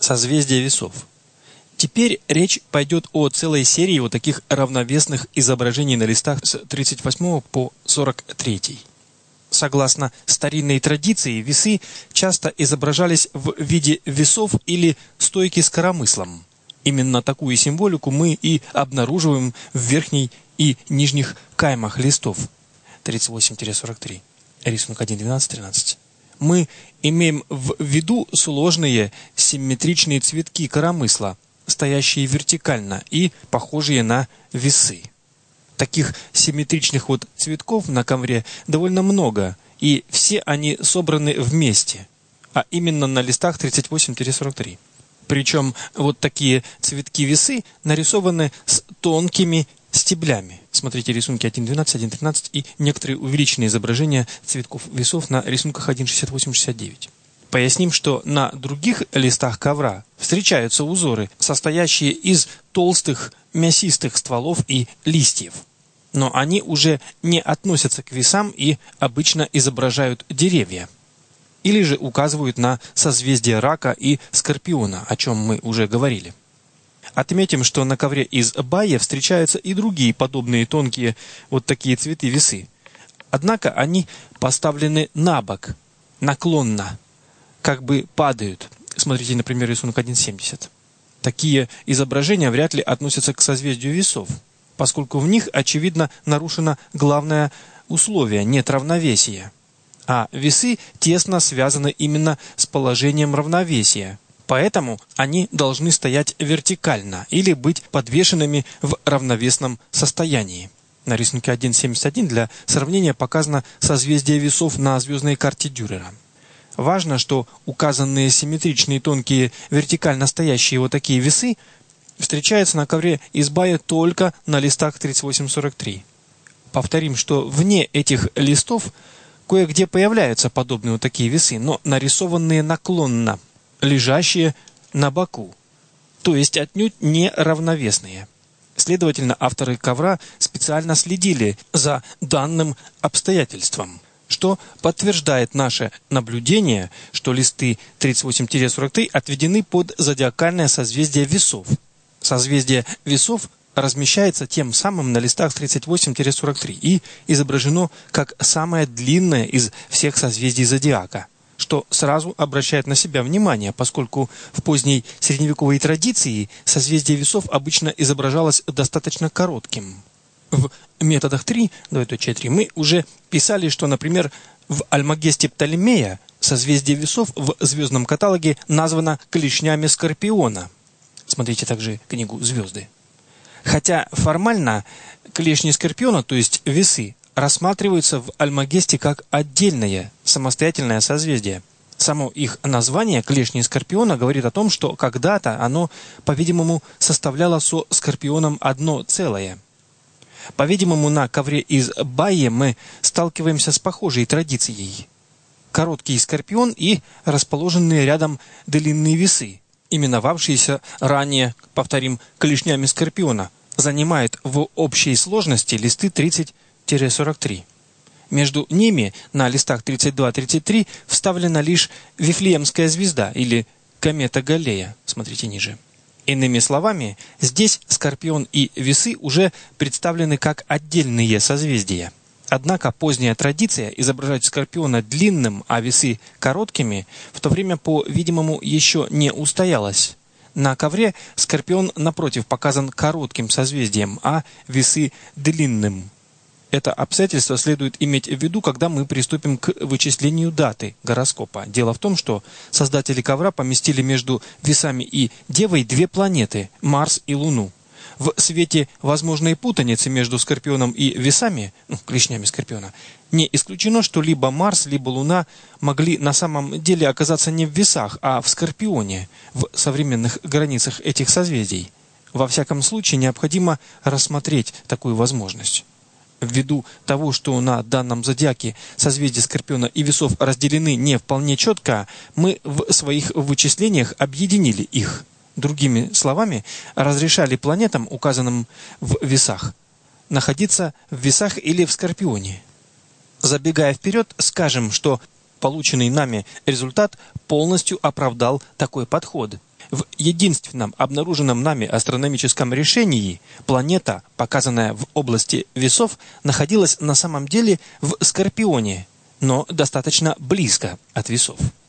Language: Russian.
Созвездие весов. Теперь речь пойдет о целой серии вот таких равновесных изображений на листах с 38 по 43. Согласно старинной традиции, весы часто изображались в виде весов или стойки с коромыслом. Именно такую символику мы и обнаруживаем в верхней и нижних каймах листов 38-43, рисунок 1.12-13. Мы имеем в виду сложные симметричные цветки коромысла, стоящие вертикально и похожие на весы. Таких симметричных цветков на ковре довольно много, и все они собраны вместе, а именно на листах 38-43. Причем такие цветки-весы нарисованы с тонкими стеблями. Смотрите рисунки 1.12, 1.13 и некоторые увеличенные изображения цветков весов на рисунках 1.68-69. Поясним, что на других листах ковра встречаются узоры, состоящие из толстых мясистых стволов и листьев. Но они уже не относятся к весам и обычно изображают деревья. Или же указывают на созвездие Рака и Скорпиона, о чем мы уже говорили. Отметим, что на ковре из байя встречаются и другие подобные тонкие такие цветы-весы. Однако они поставлены на бок, наклонно, как бы падают. Смотрите, например, рисунок 1.70. Такие изображения вряд ли относятся к созвездию весов, поскольку в них, очевидно, нарушено главное условие – нет равновесия. А весы тесно связаны именно с положением равновесия. Поэтому они должны стоять вертикально или быть подвешенными в равновесном состоянии. На рисунке 1.71 для сравнения показано созвездие весов на звездной карте Дюрера. Важно, что указанные симметричные тонкие вертикально стоящие такие весы встречаются на ковре из байя только на листах 38-43. Повторим, что вне этих листов кое-где появляются подобные такие весы, но нарисованные наклонно, лежащие на боку, то есть отнюдь не равновесные. Следовательно, авторы ковра специально следили за данным обстоятельством, что подтверждает наше наблюдение, что листы 38-43 отведены под зодиакальное созвездие весов. Созвездие весов размещается тем самым на листах 38-43 и изображено как самое длинное из всех созвездий зодиака, что сразу обращает на себя внимание, поскольку в поздней средневековой традиции созвездие весов обычно изображалось достаточно коротким. В методах 3, 2.3 мы уже писали, что, например, в Альмагесте Птолемея созвездие весов в звездном каталоге названо клешнями Скорпиона. Смотрите также книгу «Звезды». Хотя формально клешни Скорпиона, то есть весы, рассматриваются в Альмагесте как отдельное самостоятельное созвездие. Само их название клешни Скорпиона говорит о том, что когда-то оно, по-видимому, составляло со Скорпионом одно целое. По-видимому, на ковре из байи мы сталкиваемся с похожей традицией. Короткий Скорпион и расположенные рядом длинные весы, именовавшиеся ранее, повторим, клешнями Скорпиона, занимают в общей сложности листы 30-43. Между ними на листах 32-33 вставлена лишь Вифлеемская звезда или комета Галлея. Смотрите ниже. Иными словами, здесь Скорпион и весы уже представлены как отдельные созвездия. Однако поздняя традиция изображать Скорпиона длинным, а весы короткими, в то время, по-видимому, еще не устоялась. На ковре Скорпион, напротив, показан коротким созвездием, а весы длинным. Это обстоятельство следует иметь в виду, когда мы приступим к вычислению даты гороскопа. Дело в том, что создатели ковра поместили между весами и Девой две планеты – Марс и Луну. В свете возможной путаницы между Скорпионом и весами, клешнями Скорпиона, не исключено, что либо Марс, либо Луна могли на самом деле оказаться не в весах, а в Скорпионе, в современных границах этих созвездий. Во всяком случае, необходимо рассмотреть такую возможность. Ввиду того, что на данном зодиаке созвездия Скорпиона и весов разделены не вполне четко, мы в своих вычислениях объединили их. Другими словами, разрешали планетам, указанным в весах, находиться в весах или в Скорпионе. Забегая вперед, скажем, что полученный нами результат полностью оправдал такой подход. В единственном обнаруженном нами астрономическом решении планета, показанная в области весов, находилась на самом деле в Скорпионе, но достаточно близко от весов.